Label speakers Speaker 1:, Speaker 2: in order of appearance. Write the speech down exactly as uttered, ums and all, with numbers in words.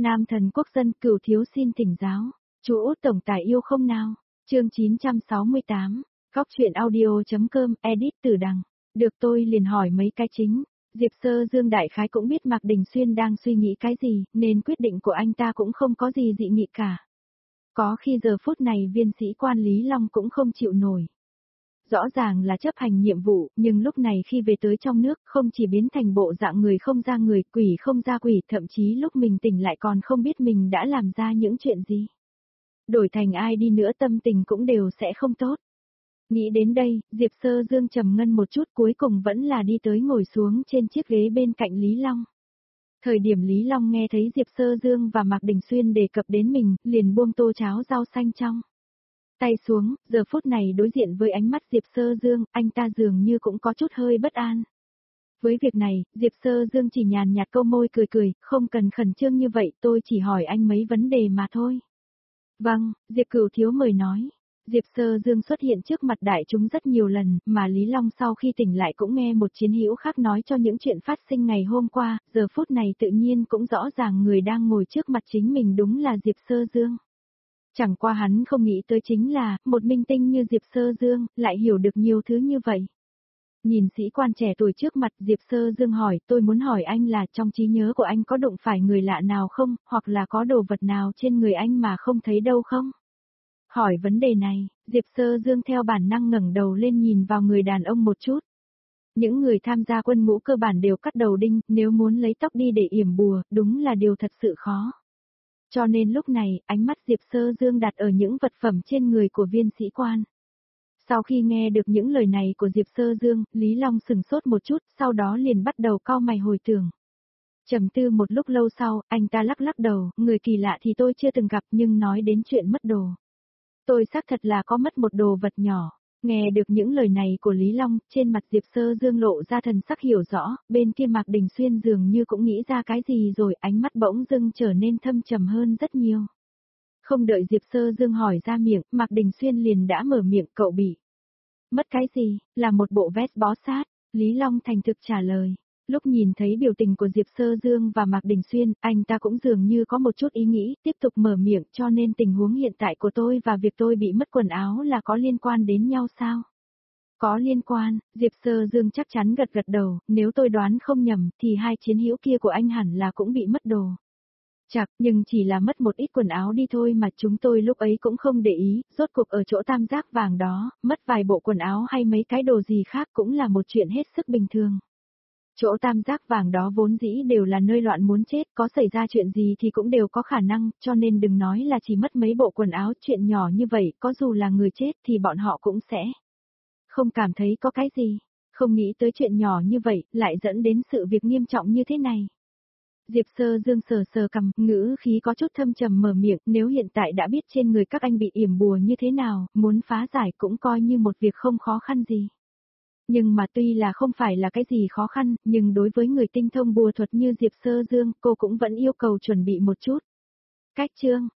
Speaker 1: Nam thần quốc dân Cửu thiếu xin thỉnh giáo. Chú Út tổng tài yêu không nào? Chương chín trăm sáu mươi tám. Góc truyện audio.com edit Tử Đằng. Được, tôi liền hỏi mấy cái chính. Diệp Sơ Dương đại khái cũng biết Mạc Đình Xuyên đang suy nghĩ cái gì, nên quyết định của anh ta cũng không có gì dị nghị cả. Có khi giờ phút này viên sĩ quan Lý Long cũng không chịu nổi. Rõ ràng là chấp hành nhiệm vụ, nhưng lúc này khi về tới trong nước, không chỉ biến thành bộ dạng người không ra người, quỷ không ra quỷ, thậm chí lúc mình tỉnh lại còn không biết mình đã làm ra những chuyện gì. Đổi thành ai đi nữa tâm tình cũng đều sẽ không tốt. Nghĩ đến đây, Diệp Sơ Dương trầm ngâm một chút, cuối cùng vẫn là đi tới ngồi xuống trên chiếc ghế bên cạnh Lý Long. Thời điểm Lý Long nghe thấy Diệp Sơ Dương và Mạc Đình Xuyên đề cập đến mình, liền buông tô cháo rau xanh trong tay xuống, giờ phút này đối diện với ánh mắt Diệp Sơ Dương, anh ta dường như cũng có chút hơi bất an. Với việc này, Diệp Sơ Dương chỉ nhàn nhạt câu môi cười cười, không cần khẩn trương như vậy, tôi chỉ hỏi anh mấy vấn đề mà thôi. Vâng, Diệp Cửu thiếu mời nói. Diệp Sơ Dương xuất hiện trước mặt đại chúng rất nhiều lần, mà Lý Long sau khi tỉnh lại cũng nghe một chiến hữu khác nói cho những chuyện phát sinh ngày hôm qua, giờ phút này tự nhiên cũng rõ ràng người đang ngồi trước mặt chính mình đúng là Diệp Sơ Dương. Chẳng qua hắn không nghĩ tới chính là, một minh tinh như Diệp Sơ Dương, lại hiểu được nhiều thứ như vậy. Nhìn sĩ quan trẻ tuổi trước mặt, Diệp Sơ Dương hỏi, tôi muốn hỏi anh là trong trí nhớ của anh có đụng phải người lạ nào không, hoặc là có đồ vật nào trên người anh mà không thấy đâu không? Hỏi vấn đề này, Diệp Sơ Dương theo bản năng ngẩng đầu lên nhìn vào người đàn ông một chút. Những người tham gia quân ngũ cơ bản đều cắt đầu đinh, nếu muốn lấy tóc đi để yểm bùa, đúng là điều thật sự khó. Cho nên lúc này, ánh mắt Diệp Sơ Dương đặt ở những vật phẩm trên người của viên sĩ quan. Sau khi nghe được những lời này của Diệp Sơ Dương, Lý Long sừng sốt một chút, sau đó liền bắt đầu cau mày hồi tưởng. Trầm tư một lúc lâu sau, anh ta lắc lắc đầu, người kỳ lạ thì tôi chưa từng gặp, nhưng nói đến chuyện mất đồ. Tôi xác thật là có mất một đồ vật nhỏ. Nghe được những lời này của Lý Long, trên mặt Diệp Sơ Dương lộ ra thần sắc hiểu rõ, bên kia Mạc Đình Xuyên dường như cũng nghĩ ra cái gì rồi, ánh mắt bỗng dưng trở nên thâm trầm hơn rất nhiều. Không đợi Diệp Sơ Dương hỏi ra miệng, Mạc Đình Xuyên liền đã mở miệng, cậu bị mất cái gì, là một bộ vest bó sát. Lý Long thành thực trả lời. Lúc nhìn thấy biểu tình của Diệp Sơ Dương và Mạc Đình Xuyên, anh ta cũng dường như có một chút ý nghĩ, tiếp tục mở miệng, cho nên tình huống hiện tại của tôi và việc tôi bị mất quần áo là có liên quan đến nhau sao? Có liên quan, Diệp Sơ Dương chắc chắn gật gật đầu, nếu tôi đoán không nhầm, thì hai chiến hữu kia của anh hẳn là cũng bị mất đồ. Chặt, nhưng chỉ là mất một ít quần áo đi thôi mà chúng tôi lúc ấy cũng không để ý, rốt cuộc ở chỗ tam giác vàng đó, mất vài bộ quần áo hay mấy cái đồ gì khác cũng là một chuyện hết sức bình thường. Chỗ tam giác vàng đó vốn dĩ đều là nơi loạn muốn chết, có xảy ra chuyện gì thì cũng đều có khả năng, cho nên đừng nói là chỉ mất mấy bộ quần áo, chuyện nhỏ như vậy, có dù là người chết thì bọn họ cũng sẽ không cảm thấy có cái gì, không nghĩ tới chuyện nhỏ như vậy, lại dẫn đến sự việc nghiêm trọng như thế này. Diệp Sơ Dương sờ sờ cằm, ngữ khí có chút thâm trầm mở miệng, nếu hiện tại đã biết trên người các anh bị yểm bùa như thế nào, muốn phá giải cũng coi như một việc không khó khăn gì. Nhưng mà tuy là không phải là cái gì khó khăn, nhưng đối với người tinh thông bùa thuật như Diệp Sơ Dương, cô cũng vẫn yêu cầu chuẩn bị một chút. Cách chương,